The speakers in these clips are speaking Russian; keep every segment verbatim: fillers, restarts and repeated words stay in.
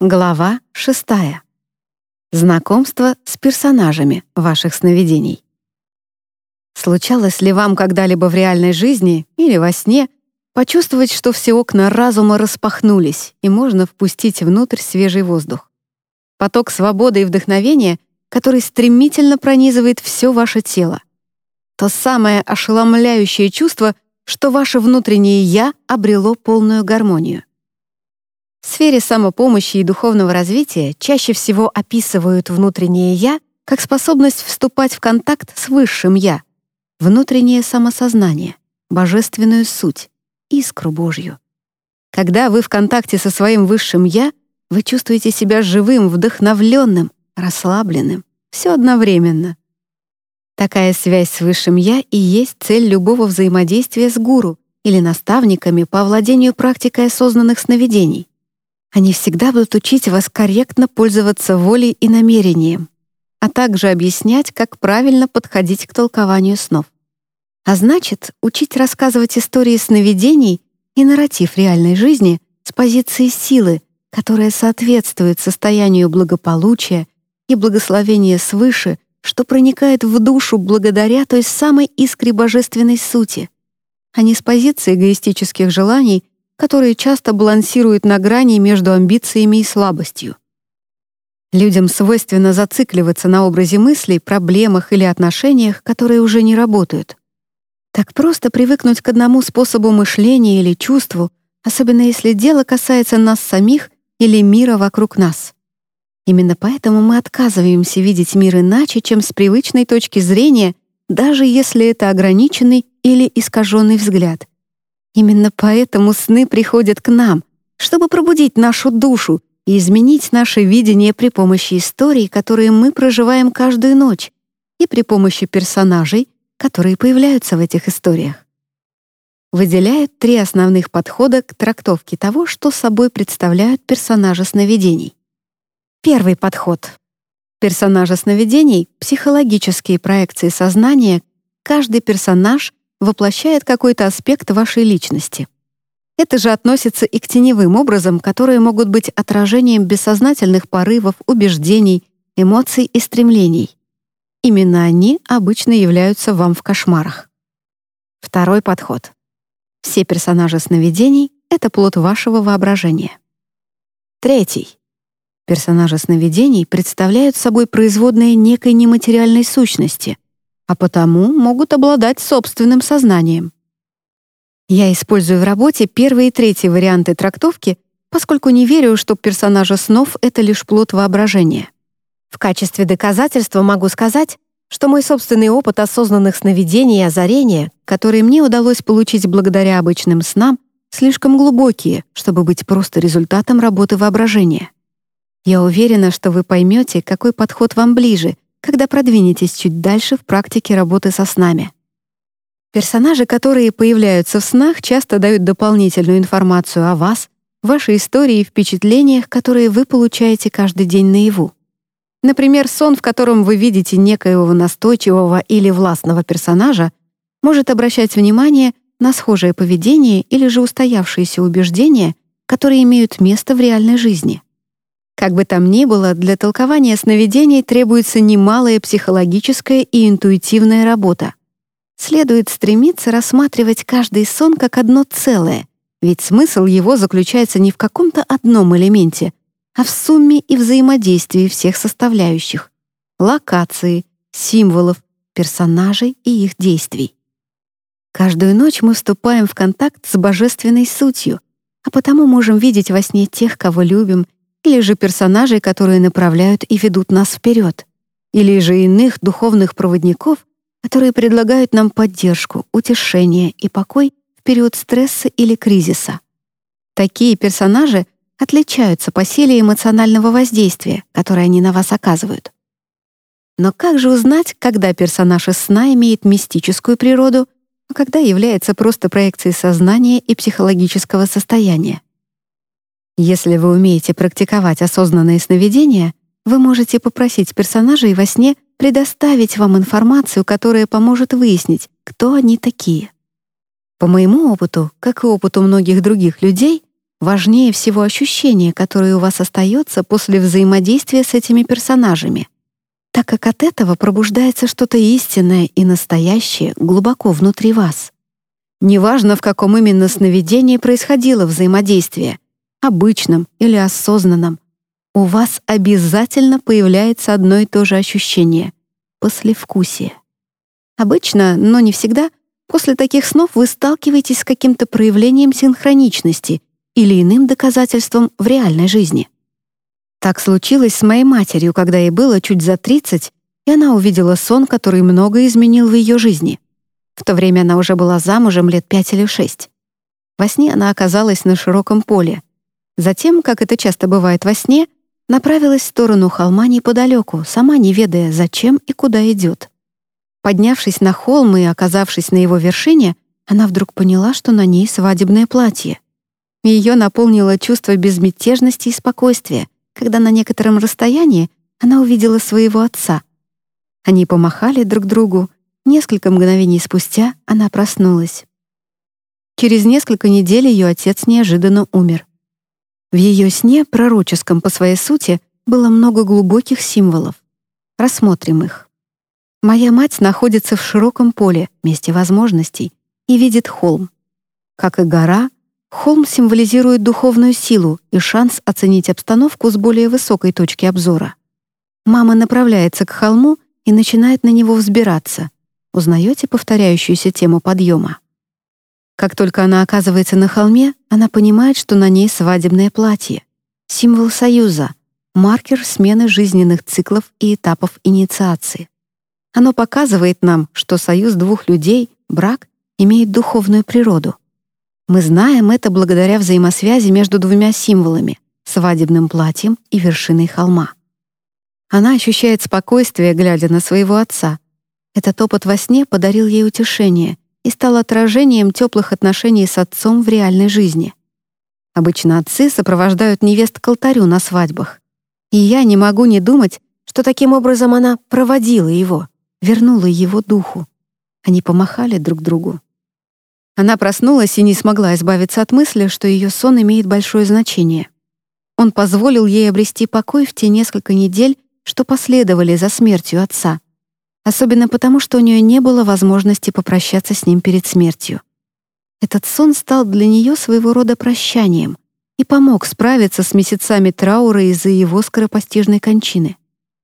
Глава шестая. Знакомство с персонажами ваших сновидений. Случалось ли вам когда-либо в реальной жизни или во сне почувствовать, что все окна разума распахнулись и можно впустить внутрь свежий воздух? Поток свободы и вдохновения, который стремительно пронизывает все ваше тело. То самое ошеломляющее чувство, что ваше внутреннее «я» обрело полную гармонию. В сфере самопомощи и духовного развития чаще всего описывают внутреннее «я» как способность вступать в контакт с высшим «я», внутреннее самосознание, божественную суть, искру Божью. Когда вы в контакте со своим высшим «я», вы чувствуете себя живым, вдохновленным, расслабленным, все одновременно. Такая связь с высшим «я» и есть цель любого взаимодействия с гуру или наставниками по овладению практикой осознанных сновидений. Они всегда будут учить вас корректно пользоваться волей и намерением, а также объяснять, как правильно подходить к толкованию снов. А значит, учить рассказывать истории сновидений и нарратив реальной жизни с позиции силы, которая соответствует состоянию благополучия и благословения свыше, что проникает в душу благодаря той самой искре божественной сути, а не с позиции эгоистических желаний, которые часто балансируют на грани между амбициями и слабостью. Людям свойственно зацикливаться на образе мыслей, проблемах или отношениях, которые уже не работают. Так просто привыкнуть к одному способу мышления или чувству, особенно если дело касается нас самих или мира вокруг нас. Именно поэтому мы отказываемся видеть мир иначе, чем с привычной точки зрения, даже если это ограниченный или искаженный взгляд. Именно поэтому сны приходят к нам, чтобы пробудить нашу душу и изменить наше видение при помощи историй, которые мы проживаем каждую ночь, и при помощи персонажей, которые появляются в этих историях. Выделяют три основных подхода к трактовке того, что собой представляют персонажи сновидений. Первый подход. Персонажи сновидений — психологические проекции сознания. Каждый персонаж воплощает какой-то аспект вашей личности. Это же относится и к теневым образам, которые могут быть отражением бессознательных порывов, убеждений, эмоций и стремлений. Именно они обычно являются вам в кошмарах. Второй подход. Все персонажи сновидений — это плод вашего воображения. Третий. Персонажи сновидений представляют собой производные некой нематериальной сущности, а потому могут обладать собственным сознанием. Я использую в работе первый и третий варианты трактовки, поскольку не верю, что персонажи снов — это лишь плод воображения. В качестве доказательства могу сказать, что мой собственный опыт осознанных сновидений и озарения, которые мне удалось получить благодаря обычным снам, слишком глубокие, чтобы быть просто результатом работы воображения. Я уверена, что вы поймете, какой подход вам ближе, когда продвинетесь чуть дальше в практике работы со снами. Персонажи, которые появляются в снах, часто дают дополнительную информацию о вас, вашей истории и впечатлениях, которые вы получаете каждый день наяву. Например, сон, в котором вы видите некоего настойчивого или властного персонажа, может обращать внимание на схожее поведение или же устоявшиеся убеждения, которые имеют место в реальной жизни. Как бы там ни было, для толкования сновидений требуется немалая психологическая и интуитивная работа. Следует стремиться рассматривать каждый сон как одно целое, ведь смысл его заключается не в каком-то одном элементе, а в сумме и взаимодействии всех составляющих — локации, символов, персонажей и их действий. Каждую ночь мы вступаем в контакт с божественной сутью, а потому можем видеть во сне тех, кого любим, или же персонажей, которые направляют и ведут нас вперед, или же иных духовных проводников, которые предлагают нам поддержку, утешение и покой в период стресса или кризиса. Такие персонажи отличаются по силе эмоционального воздействия, которое они на вас оказывают. Но как же узнать, когда персонаж из сна имеет мистическую природу, а когда является просто проекцией сознания и психологического состояния? Если вы умеете практиковать осознанные сновидения, вы можете попросить персонажей во сне предоставить вам информацию, которая поможет выяснить, кто они такие. По моему опыту, как и опыту многих других людей, важнее всего ощущение, которое у вас остается после взаимодействия с этими персонажами, так как от этого пробуждается что-то истинное и настоящее глубоко внутри вас. Неважно, в каком именно сновидении происходило взаимодействие, обычном или осознанном, у вас обязательно появляется одно и то же ощущение — послевкусие. Обычно, но не всегда, после таких снов вы сталкиваетесь с каким-то проявлением синхроничности или иным доказательством в реальной жизни. Так случилось с моей матерью, когда ей было чуть за тридцать, и она увидела сон, который многое изменил в ее жизни. В то время она уже была замужем лет пять или шесть. Во сне она оказалась на широком поле. Затем, как это часто бывает во сне, направилась в сторону холма неподалеку, сама не ведая, зачем и куда идет. Поднявшись на холм и оказавшись на его вершине, она вдруг поняла, что на ней свадебное платье. Ее наполнило чувство безмятежности и спокойствия, когда на некотором расстоянии она увидела своего отца. Они помахали друг другу. Несколько мгновений спустя она проснулась. Через несколько недель ее отец неожиданно умер. В ее сне, пророческом по своей сути, было много глубоких символов. Рассмотрим их. Моя мать находится в широком поле, месте возможностей, и видит холм. Как и гора, холм символизирует духовную силу и шанс оценить обстановку с более высокой точки обзора. Мама направляется к холму и начинает на него взбираться. Узнаете повторяющуюся тему подъема? Как только она оказывается на холме, она понимает, что на ней свадебное платье, символ союза, маркер смены жизненных циклов и этапов инициации. Оно показывает нам, что союз двух людей, брак, имеет духовную природу. Мы знаем это благодаря взаимосвязи между двумя символами — свадебным платьем и вершиной холма. Она ощущает спокойствие, глядя на своего отца. Этот опыт во сне подарил ей утешение и стал отражением теплых отношений с отцом в реальной жизни. Обычно отцы сопровождают невест к алтарю на свадьбах. И я не могу не думать, что таким образом она проводила его, вернула его духу. Они помахали друг другу. Она проснулась и не смогла избавиться от мысли, что ее сон имеет большое значение. Он позволил ей обрести покой в те несколько недель, что последовали за смертью отца. Особенно потому, что у нее не было возможности попрощаться с ним перед смертью. Этот сон стал для нее своего рода прощанием и помог справиться с месяцами траура из-за его скоропостижной кончины.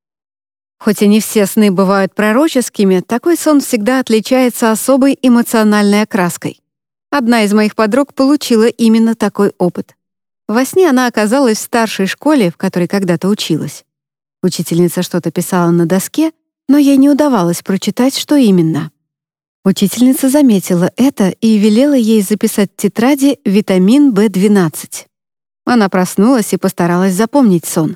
Хоть и не все сны бывают пророческими, такой сон всегда отличается особой эмоциональной окраской. Одна из моих подруг получила именно такой опыт. Во сне она оказалась в старшей школе, в которой когда-то училась. Учительница что-то писала на доске, но ей не удавалось прочитать, что именно. Учительница заметила это и велела ей записать в тетради витамин бэ двенадцать. Она проснулась и постаралась запомнить сон.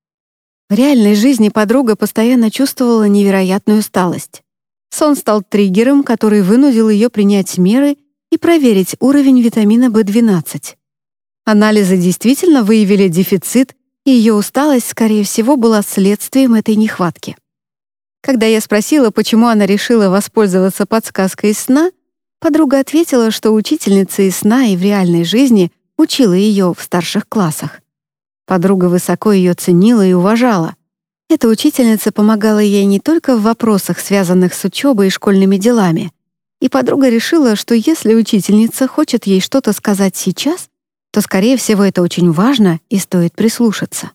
В реальной жизни подруга постоянно чувствовала невероятную усталость. Сон стал триггером, который вынудил ее принять меры и проверить уровень витамина бэ двенадцать. Анализы действительно выявили дефицит, и ее усталость, скорее всего, была следствием этой нехватки. Когда я спросила, почему она решила воспользоваться подсказкой из сна, подруга ответила, что учительница из сна и в реальной жизни учила ее в старших классах. Подруга высоко ее ценила и уважала. Эта учительница помогала ей не только в вопросах, связанных с учебой и школьными делами. И подруга решила, что если учительница хочет ей что-то сказать сейчас, то, скорее всего, это очень важно и стоит прислушаться.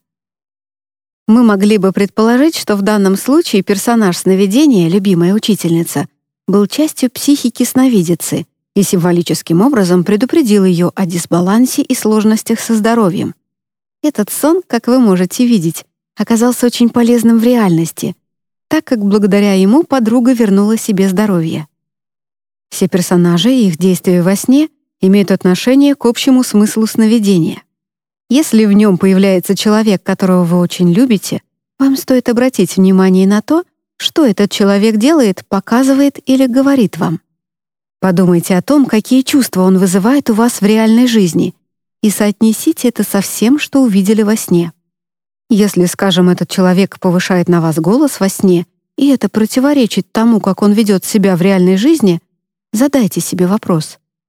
Мы могли бы предположить, что в данном случае персонаж сновидения, любимая учительница, был частью психики сновидицы и символическим образом предупредил ее о дисбалансе и сложностях со здоровьем. Этот сон, как вы можете видеть, оказался очень полезным в реальности, так как благодаря ему подруга вернула себе здоровье. Все персонажи и их действия во сне имеют отношение к общему смыслу сновидения. Если в нем появляется человек, которого вы очень любите, вам стоит обратить внимание на то, что этот человек делает, показывает или говорит вам. Подумайте о том, какие чувства он вызывает у вас в реальной жизни, и соотнесите это со всем, что увидели во сне. Если, скажем, этот человек повышает на вас голос во сне, и это противоречит тому, как он ведет себя в реальной жизни, задайте себе вопрос,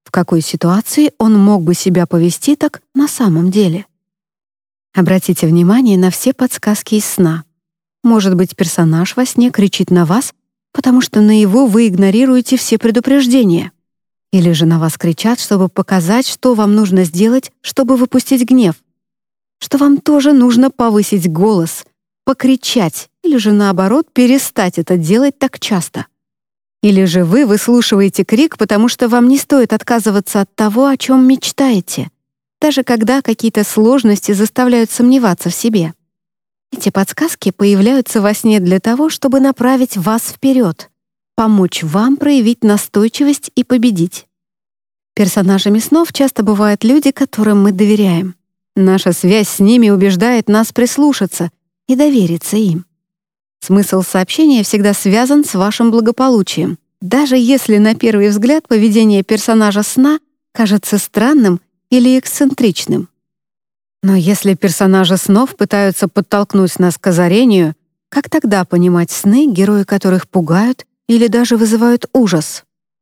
В какой ситуации он мог бы себя повести так на самом деле? Обратите внимание на все подсказки из сна. Может быть, персонаж во сне кричит на вас, потому что наяву вы игнорируете все предупреждения. Или же на вас кричат, чтобы показать, что вам нужно сделать, чтобы выпустить гнев. Что вам тоже нужно повысить голос, покричать, или же наоборот перестать это делать так часто. Или же вы выслушиваете крик, потому что вам не стоит отказываться от того, о чем мечтаете, даже когда какие-то сложности заставляют сомневаться в себе. Эти подсказки появляются во сне для того, чтобы направить вас вперед, помочь вам проявить настойчивость и победить. Персонажами снов часто бывают люди, которым мы доверяем. Наша связь с ними убеждает нас прислушаться и довериться им. Смысл сообщения всегда связан с вашим благополучием, даже если на первый взгляд поведение персонажа сна кажется странным или эксцентричным. Но если персонажи снов пытаются подтолкнуть нас к озарению, как тогда понимать сны, герои которых пугают или даже вызывают ужас?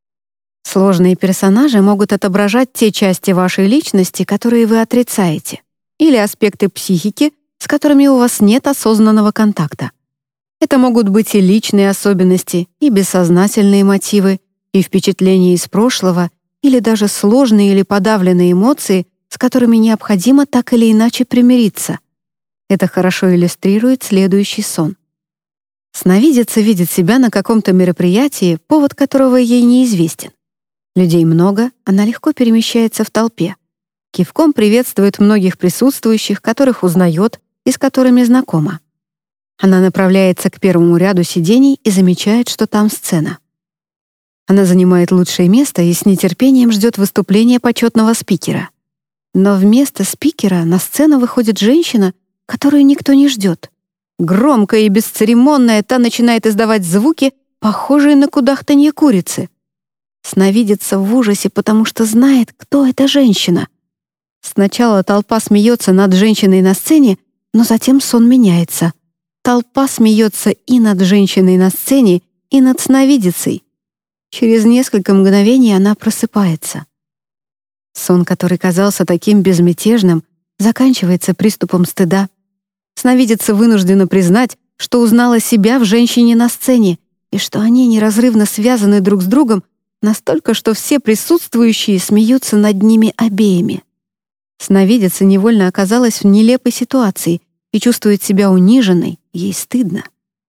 Сложные персонажи могут отображать те части вашей личности, которые вы отрицаете, или аспекты психики, с которыми у вас нет осознанного контакта. Это могут быть и личные особенности, и бессознательные мотивы, и впечатления из прошлого, или даже сложные или подавленные эмоции, с которыми необходимо так или иначе примириться. Это хорошо иллюстрирует следующий сон. Сновидица видит себя на каком-то мероприятии, повод которого ей неизвестен. Людей много, она легко перемещается в толпе. Кивком приветствует многих присутствующих, которых узнает и с которыми знакома. Она направляется к первому ряду сидений и замечает, что там сцена. Она занимает лучшее место и с нетерпением ждет выступления почетного спикера. Но вместо спикера на сцену выходит женщина, которую никто не ждет. Громкая и бесцеремонная, та начинает издавать звуки, похожие на кудахтанье курицы. Сновидица в ужасе, потому что знает, кто эта женщина. Сначала толпа смеется над женщиной на сцене, но затем сон меняется. Толпа смеется и над женщиной на сцене, и над сновидицей. Через несколько мгновений она просыпается. Сон, который казался таким безмятежным, заканчивается приступом стыда. Сновидица вынуждена признать, что узнала себя в женщине на сцене и что они неразрывно связаны друг с другом настолько, что все присутствующие смеются над ними обеими. Сновидица невольно оказалась в нелепой ситуации и чувствует себя униженной, ей стыдно.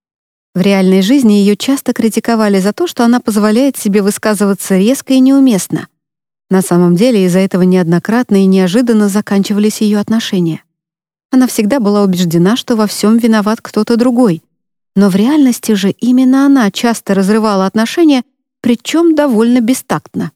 В реальной жизни ее часто критиковали за то, что она позволяет себе высказываться резко и неуместно. На самом деле из-за этого неоднократно и неожиданно заканчивались ее отношения. Она всегда была убеждена, что во всем виноват кто-то другой. Но в реальности же именно она часто разрывала отношения, причем довольно бестактно.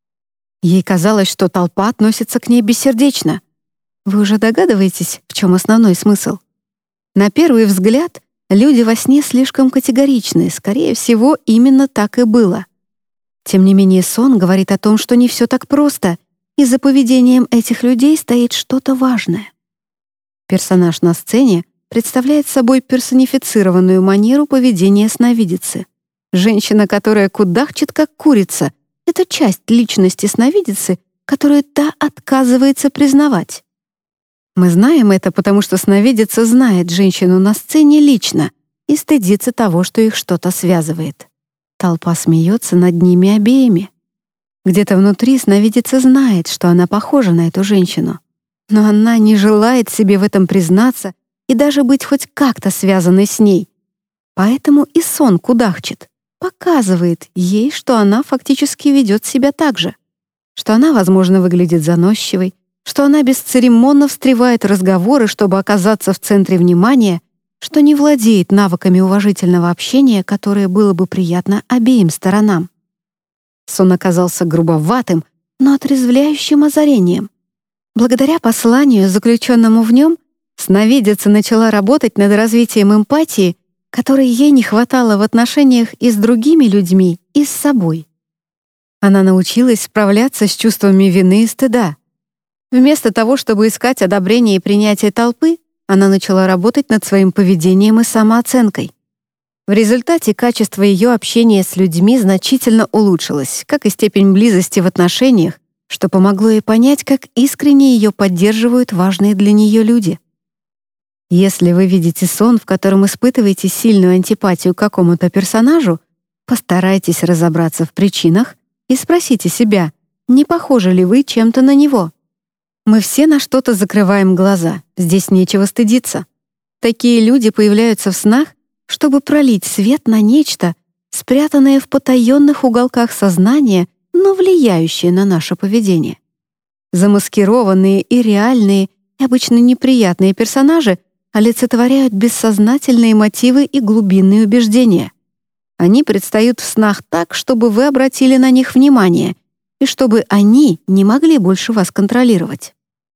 Ей казалось, что толпа относится к ней бессердечно. Вы уже догадываетесь, в чем основной смысл? На первый взгляд, люди во сне слишком категоричны, скорее всего, именно так и было. Тем не менее, сон говорит о том, что не все так просто, и за поведением этих людей стоит что-то важное. Персонаж на сцене представляет собой персонифицированную манеру поведения сновидицы. Женщина, которая кудахчет, как курица, — это часть личности сновидицы, которую та отказывается признавать. Мы знаем это, потому что сновидица знает женщину на сцене лично и стыдится того, что их что-то связывает. Толпа смеется над ними обеими. Где-то внутри сновидица знает, что она похожа на эту женщину, но она не желает себе в этом признаться и даже быть хоть как-то связанной с ней. Поэтому и сон кудахчет, показывает ей, что она фактически ведет себя так же, что она, возможно, выглядит заносчивой, что она бесцеремонно встревает в разговоры, чтобы оказаться в центре внимания, что не владеет навыками уважительного общения, которое было бы приятно обеим сторонам. Сон оказался грубоватым, но отрезвляющим озарением. Благодаря посланию, заключенному в нем, сновидица начала работать над развитием эмпатии, которой ей не хватало в отношениях и с другими людьми, и с собой. Она научилась справляться с чувствами вины и стыда. Вместо того, чтобы искать одобрение и принятие толпы, она начала работать над своим поведением и самооценкой. В результате качество ее общения с людьми значительно улучшилось, как и степень близости в отношениях, что помогло ей понять, как искренне ее поддерживают важные для нее люди. Если вы видите сон, в котором испытываете сильную антипатию к какому-то персонажу, постарайтесь разобраться в причинах и спросите себя, не похожи ли вы чем-то на него. Мы все на что-то закрываем глаза, здесь нечего стыдиться. Такие люди появляются в снах, чтобы пролить свет на нечто, спрятанное в потаенных уголках сознания, но влияющее на наше поведение. Замаскированные и реальные, и обычно неприятные персонажи олицетворяют бессознательные мотивы и глубинные убеждения. Они предстают в снах так, чтобы вы обратили на них внимание, и чтобы они не могли больше вас контролировать.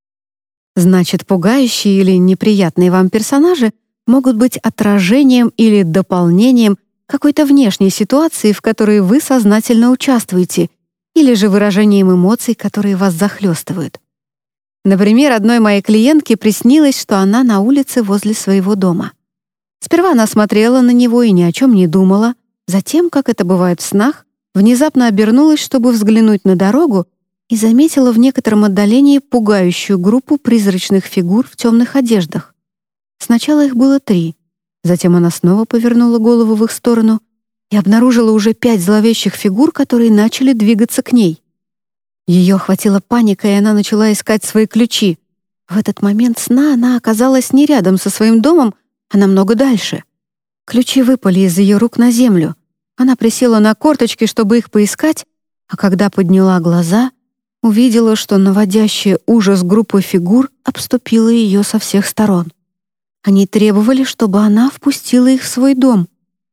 Значит, пугающие или неприятные вам персонажи могут быть отражением или дополнением какой-то внешней ситуации, в которой вы сознательно участвуете, или же выражением эмоций, которые вас захлестывают. Например, одной моей клиентке приснилось, что она на улице возле своего дома. Сперва она смотрела на него и ни о чем не думала, затем, как это бывает в снах, внезапно обернулась, чтобы взглянуть на дорогу, и заметила в некотором отдалении пугающую группу призрачных фигур в темных одеждах. Сначала их было три, затем она снова повернула голову в их сторону и обнаружила уже пять зловещих фигур, которые начали двигаться к ней. Ее охватила паника, и она начала искать свои ключи. В этот момент сна она оказалась не рядом со своим домом, а намного дальше. Ключи выпали из ее рук на землю. Она присела на корточки, чтобы их поискать, а когда подняла глаза, увидела, что наводящая ужас группа фигур обступила ее со всех сторон. Они требовали, чтобы она впустила их в свой дом.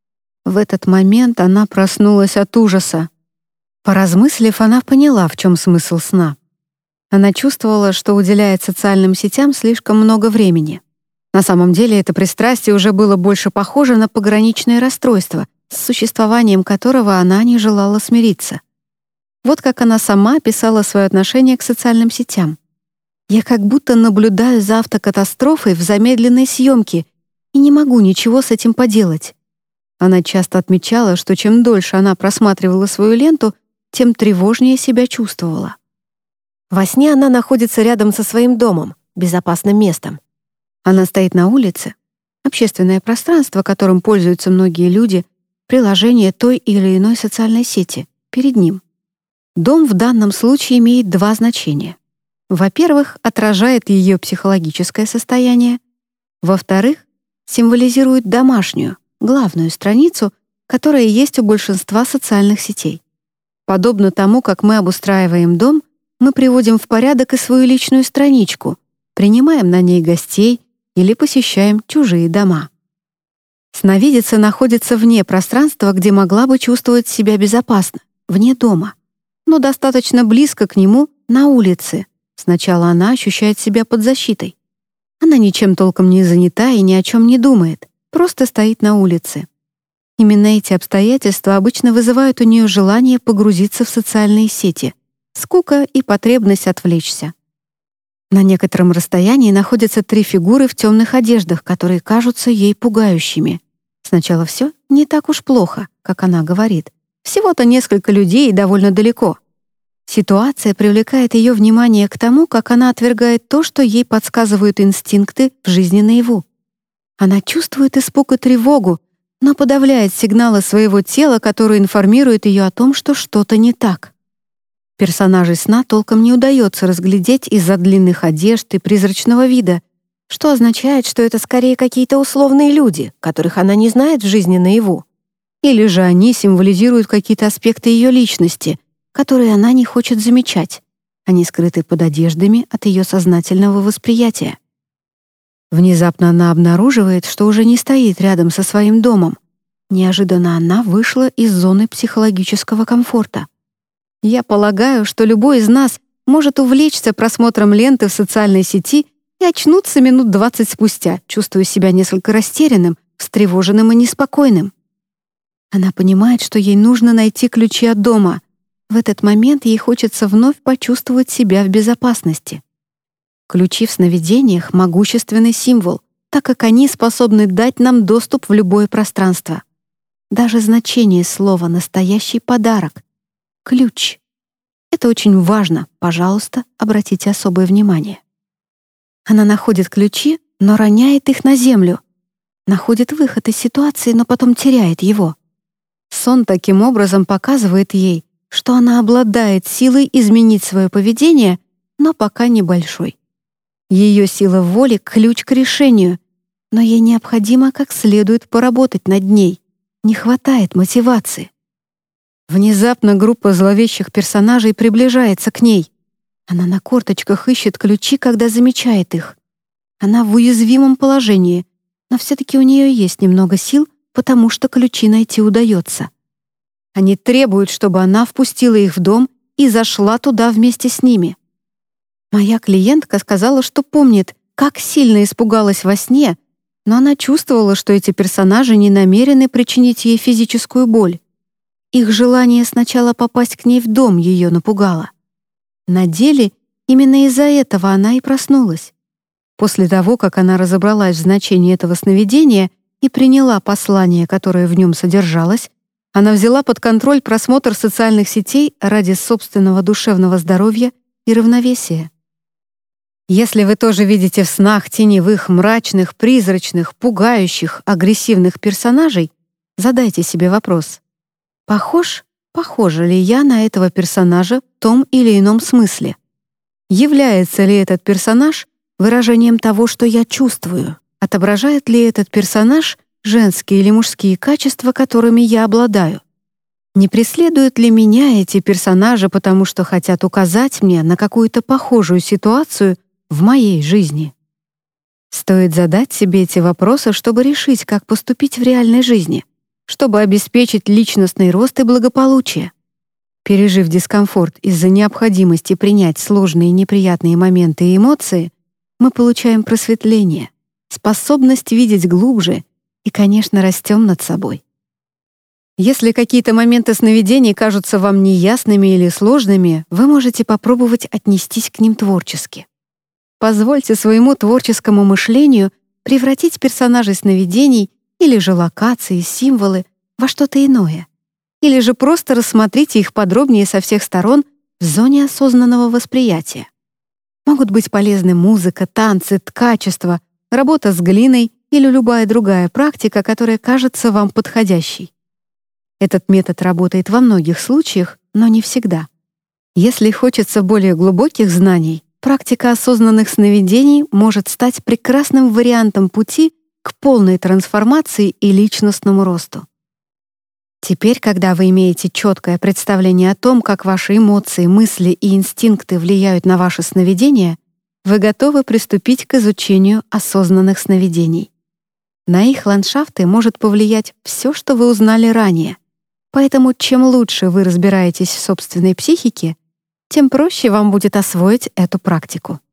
В этот момент она проснулась от ужаса. Поразмыслив, она поняла, в чем смысл сна. Она чувствовала, что уделяет социальным сетям слишком много времени. На самом деле это пристрастие уже было больше похоже на пограничное расстройство, с существованием которого она не желала смириться. Вот как она сама описала свое отношение к социальным сетям. «Я как будто наблюдаю за автокатастрофой в замедленной съемке и не могу ничего с этим поделать». Она часто отмечала, что чем дольше она просматривала свою ленту, тем тревожнее себя чувствовала. Во сне она находится рядом со своим домом, безопасным местом. Она стоит на улице, общественное пространство, которым пользуются многие люди, приложение той или иной социальной сети, перед ним. Дом в данном случае имеет два значения. Во-первых, отражает ее психологическое состояние. Во-вторых, символизирует домашнюю, главную страницу, которая есть у большинства социальных сетей. Подобно тому, как мы обустраиваем дом, мы приводим в порядок и свою личную страничку, принимаем на ней гостей или посещаем чужие дома. Сновидица находится вне пространства, где могла бы чувствовать себя безопасно, вне дома, но достаточно близко к нему на улице. Сначала она ощущает себя под защитой. Она ничем толком не занята и ни о чем не думает, просто стоит на улице. Именно эти обстоятельства обычно вызывают у нее желание погрузиться в социальные сети, скука и потребность отвлечься. На некотором расстоянии находятся три фигуры в темных одеждах, которые кажутся ей пугающими. Сначала все не так уж плохо, как она говорит. Всего-то несколько людей и довольно далеко. Ситуация привлекает ее внимание к тому, как она отвергает то, что ей подсказывают инстинкты в жизни наяву. Она чувствует испуг и тревогу, но подавляет сигналы своего тела, которые информируют ее о том, что что-то не так. Персонажей сна толком не удается разглядеть из-за длинных одежд и призрачного вида, что означает, что это скорее какие-то условные люди, которых она не знает в жизни наяву. Или же они символизируют какие-то аспекты ее личности, которые она не хочет замечать. Они скрыты под одеждами от ее сознательного восприятия. Внезапно она обнаруживает, что уже не стоит рядом со своим домом. Неожиданно она вышла из зоны психологического комфорта. Я полагаю, что любой из нас может увлечься просмотром ленты в социальной сети и очнуться минут двадцать спустя, чувствуя себя несколько растерянным, встревоженным и неспокойным. Она понимает, что ей нужно найти ключи от дома. В этот момент ей хочется вновь почувствовать себя в безопасности. Ключи в сновидениях — могущественный символ, так как они способны дать нам доступ в любое пространство. Даже значение слова «настоящий подарок» — ключ. Это очень важно, пожалуйста, обратите особое внимание. Она находит ключи, но роняет их на землю. Находит выход из ситуации, но потом теряет его. Сон таким образом показывает ей, что она обладает силой изменить свое поведение, но пока небольшой. Ее сила воли — ключ к решению, но ей необходимо как следует поработать над ней. Не хватает мотивации. Внезапно группа зловещих персонажей приближается к ней. Она на корточках ищет ключи, когда замечает их. Она в уязвимом положении, но все-таки у нее есть немного сил, потому что ключи найти удается. Они требуют, чтобы она впустила их в дом и зашла туда вместе с ними. Моя клиентка сказала, что помнит, как сильно испугалась во сне, но она чувствовала, что эти персонажи не намерены причинить ей физическую боль. Их желание сначала попасть к ней в дом ее напугало. На деле именно из-за этого она и проснулась. После того, как она разобралась в значении этого сновидения и приняла послание, которое в нем содержалось, она взяла под контроль просмотр социальных сетей ради собственного душевного здоровья и равновесия. Если вы тоже видите в снах теневых, мрачных, призрачных, пугающих, агрессивных персонажей, задайте себе вопрос: похож, похожа ли я на этого персонажа в том или ином смысле? Является ли этот персонаж выражением того, что я чувствую? Отображает ли этот персонаж женские или мужские качества, которыми я обладаю? Не преследуют ли меня эти персонажи, потому что хотят указать мне на какую-то похожую ситуацию в моей жизни? Стоит задать себе эти вопросы, чтобы решить, как поступить в реальной жизни, чтобы обеспечить личностный рост и благополучие. Пережив дискомфорт из-за необходимости принять сложные и неприятные моменты и эмоции, мы получаем просветление, способность видеть глубже и, конечно, растем над собой. Если какие-то моменты сновидений кажутся вам неясными или сложными, вы можете попробовать отнестись к ним творчески. Позвольте своему творческому мышлению превратить персонажей сновидений или же локации, символы во что-то иное. Или же просто рассмотрите их подробнее со всех сторон в зоне осознанного восприятия. Могут быть полезны музыка, танцы, ткачество, работа с глиной или любая другая практика, которая кажется вам подходящей. Этот метод работает во многих случаях, но не всегда. Если хочется более глубоких знаний, практика осознанных сновидений может стать прекрасным вариантом пути к полной трансформации и личностному росту. Теперь, когда вы имеете четкое представление о том, как ваши эмоции, мысли и инстинкты влияют на ваши сновидения, вы готовы приступить к изучению осознанных сновидений. На их ландшафты может повлиять все, что вы узнали ранее. Поэтому чем лучше вы разбираетесь в собственной психике, тем проще вам будет освоить эту практику.